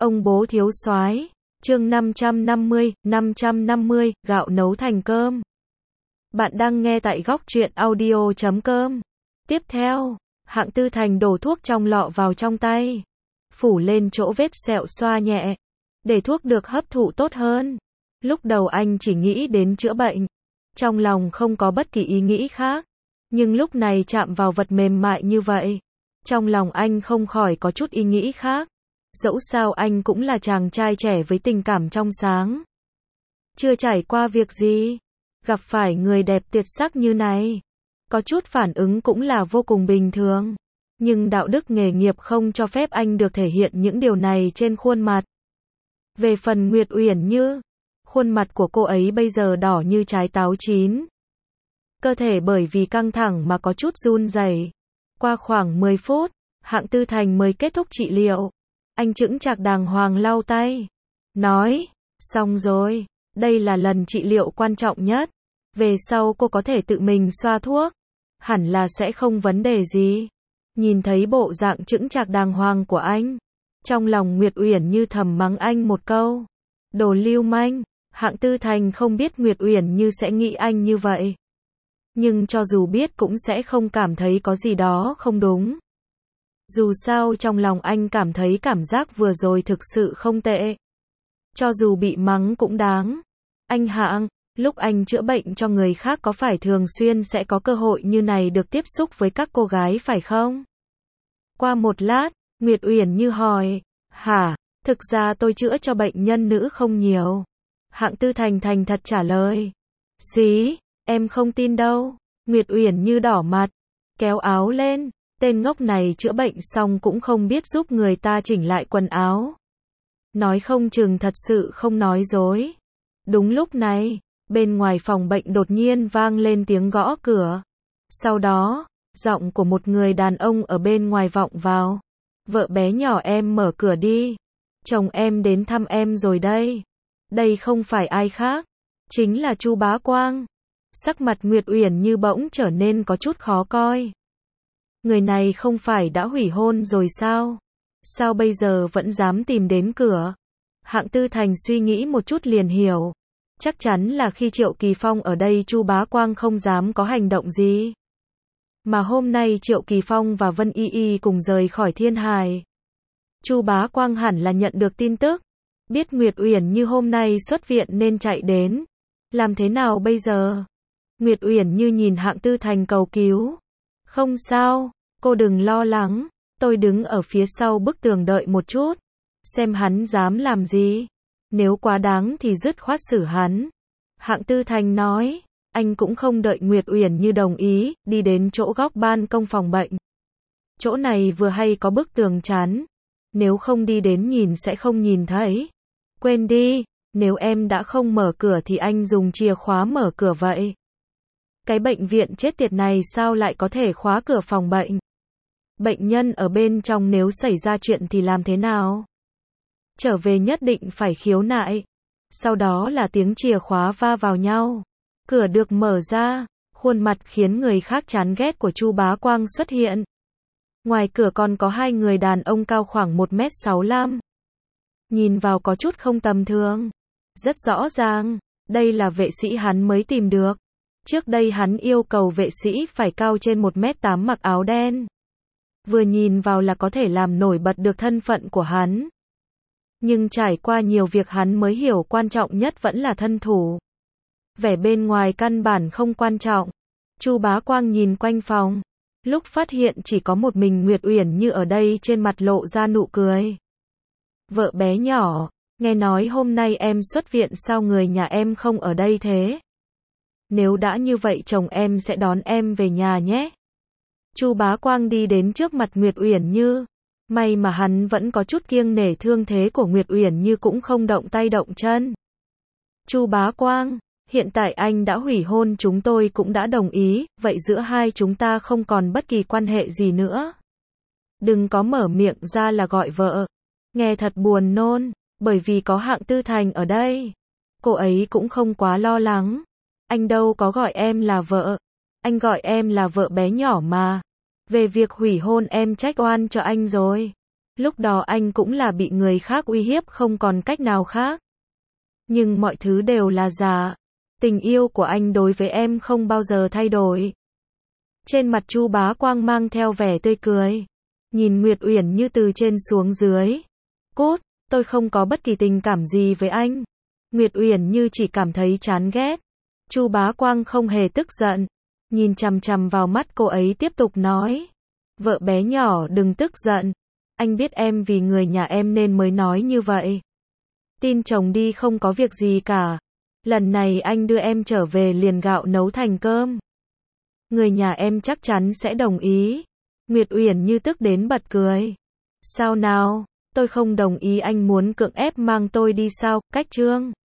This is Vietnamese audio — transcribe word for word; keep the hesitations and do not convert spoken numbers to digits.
Ông bố thiếu soái, chương năm trăm năm mươi, năm trăm năm mươi, gạo nấu thành cơm. Bạn đang nghe tại góc truyện audio chấm com. Tiếp theo, Hạng Tư Thành đổ thuốc trong lọ vào trong tay, phủ lên chỗ vết sẹo xoa nhẹ, để thuốc được hấp thụ tốt hơn. Lúc đầu anh chỉ nghĩ đến chữa bệnh, trong lòng không có bất kỳ ý nghĩ khác. Nhưng lúc này chạm vào vật mềm mại như vậy, trong lòng anh không khỏi có chút ý nghĩ khác. Dẫu sao anh cũng là chàng trai trẻ với tình cảm trong sáng, chưa trải qua việc gì, gặp phải người đẹp tuyệt sắc như này, có chút phản ứng cũng là vô cùng bình thường. Nhưng đạo đức nghề nghiệp không cho phép anh được thể hiện những điều này trên khuôn mặt. Về phần Nguyệt Uyển Như, khuôn mặt của cô ấy bây giờ đỏ như trái táo chín. Cơ thể bởi vì căng thẳng mà có chút run rẩy. Qua khoảng mười phút, Hạng Tư Thành mới kết thúc trị liệu. Anh chững chạc đàng hoàng lau tay, nói, xong rồi, đây là lần trị liệu quan trọng nhất. Về sau cô có thể tự mình xoa thuốc, hẳn là sẽ không vấn đề gì. Nhìn thấy bộ dạng chững chạc đàng hoàng của anh, trong lòng Nguyệt Uyển Như thầm mắng anh một câu, đồ lưu manh. Hạng Tư Thành không biết Nguyệt Uyển Như sẽ nghĩ anh như vậy, nhưng cho dù biết cũng sẽ không cảm thấy có gì đó không đúng. Dù sao trong lòng anh cảm thấy cảm giác vừa rồi thực sự không tệ. Cho dù bị mắng cũng đáng. Anh Hạng, lúc anh chữa bệnh cho người khác có phải thường xuyên sẽ có cơ hội như này được tiếp xúc với các cô gái phải không? Qua một lát, Nguyệt Uyển Như hỏi, hả, thực ra tôi chữa cho bệnh nhân nữ không nhiều. Hạng Tư Thành thành thật trả lời. Xí, em không tin đâu. Nguyệt Uyển Như đỏ mặt, kéo áo lên. Tên ngốc này chữa bệnh xong cũng không biết giúp người ta chỉnh lại quần áo. Nói không chừng thật sự không nói dối. Đúng lúc này, bên ngoài phòng bệnh đột nhiên vang lên tiếng gõ cửa. Sau đó, giọng của một người đàn ông ở bên ngoài vọng vào. Vợ bé nhỏ em mở cửa đi. Chồng em đến thăm em rồi đây. Đây không phải ai khác, chính là Chu Bá Quang. Sắc mặt Nguyệt Uyển Như bỗng trở nên có chút khó coi. Người này không phải đã hủy hôn rồi sao? Sao bây giờ vẫn dám tìm đến cửa? Hạng Tư Thành suy nghĩ một chút liền hiểu. Chắc chắn là khi Triệu Kỳ Phong ở đây Chu Bá Quang không dám có hành động gì. Mà hôm nay Triệu Kỳ Phong và Vân Y Y cùng rời khỏi Thiên Hải. Chu Bá Quang hẳn là nhận được tin tức. Biết Nguyệt Uyển Như hôm nay xuất viện nên chạy đến. Làm thế nào bây giờ? Nguyệt Uyển Như nhìn Hạng Tư Thành cầu cứu. Không sao, cô đừng lo lắng, tôi đứng ở phía sau bức tường đợi một chút, xem hắn dám làm gì, nếu quá đáng thì dứt khoát xử hắn. Hạng Tư Thành nói, anh cũng không đợi Nguyệt Uyển Như đồng ý, đi đến chỗ góc ban công phòng bệnh. Chỗ này vừa hay có bức tường chắn, nếu không đi đến nhìn sẽ không nhìn thấy. Quên đi, nếu em đã không mở cửa thì anh dùng chìa khóa mở cửa vậy. Cái bệnh viện chết tiệt này sao lại có thể khóa cửa phòng bệnh? Bệnh nhân ở bên trong nếu xảy ra chuyện thì làm thế nào? Trở về nhất định phải khiếu nại. Sau đó là tiếng chìa khóa va vào nhau. Cửa được mở ra, khuôn mặt khiến người khác chán ghét của Chu Bá Quang xuất hiện. Ngoài cửa còn có hai người đàn ông cao khoảng một mét sáu mươi lăm. Nhìn vào có chút không tầm thường. Rất rõ ràng, đây là vệ sĩ hắn mới tìm được. Trước đây hắn yêu cầu vệ sĩ phải cao trên một mét tám mặc áo đen. Vừa nhìn vào là có thể làm nổi bật được thân phận của hắn. Nhưng trải qua nhiều việc hắn mới hiểu quan trọng nhất vẫn là thân thủ. Vẻ bên ngoài căn bản không quan trọng. Chu Bá Quang nhìn quanh phòng. Lúc phát hiện chỉ có một mình Nguyệt Uyển Như ở đây trên mặt lộ ra nụ cười. Vợ bé nhỏ, nghe nói hôm nay em xuất viện sao người nhà em không ở đây thế? Nếu đã như vậy chồng em sẽ đón em về nhà nhé. Chu Bá Quang đi đến trước mặt Nguyệt Uyển Như. May mà hắn vẫn có chút kiêng nể thương thế của Nguyệt Uyển Như cũng không động tay động chân. Chu Bá Quang, hiện tại anh đã hủy hôn chúng tôi cũng đã đồng ý, vậy giữa hai chúng ta không còn bất kỳ quan hệ gì nữa. Đừng có mở miệng ra là gọi vợ. Nghe thật buồn nôn, bởi vì có Hạng Tư Thành ở đây. Cô ấy cũng không quá lo lắng. Anh đâu có gọi em là vợ. Anh gọi em là vợ bé nhỏ mà. Về việc hủy hôn em trách oan cho anh rồi. Lúc đó anh cũng là bị người khác uy hiếp không còn cách nào khác. Nhưng mọi thứ đều là giả. Tình yêu của anh đối với em không bao giờ thay đổi. Trên mặt Chu Bá Quang mang theo vẻ tươi cười. Nhìn Nguyệt Uyển Như từ trên xuống dưới. Cút, tôi không có bất kỳ tình cảm gì với anh. Nguyệt Uyển Như chỉ cảm thấy chán ghét. Chu Bá Quang không hề tức giận. Nhìn chằm chằm vào mắt cô ấy tiếp tục nói. Vợ bé nhỏ đừng tức giận. Anh biết em vì người nhà em nên mới nói như vậy. Tin chồng đi không có việc gì cả. Lần này anh đưa em trở về liền gạo nấu thành cơm. Người nhà em chắc chắn sẽ đồng ý. Nguyệt Uyển Như tức đến bật cười. Sao nào, tôi không đồng ý anh muốn cưỡng ép mang tôi đi sao, cách trương.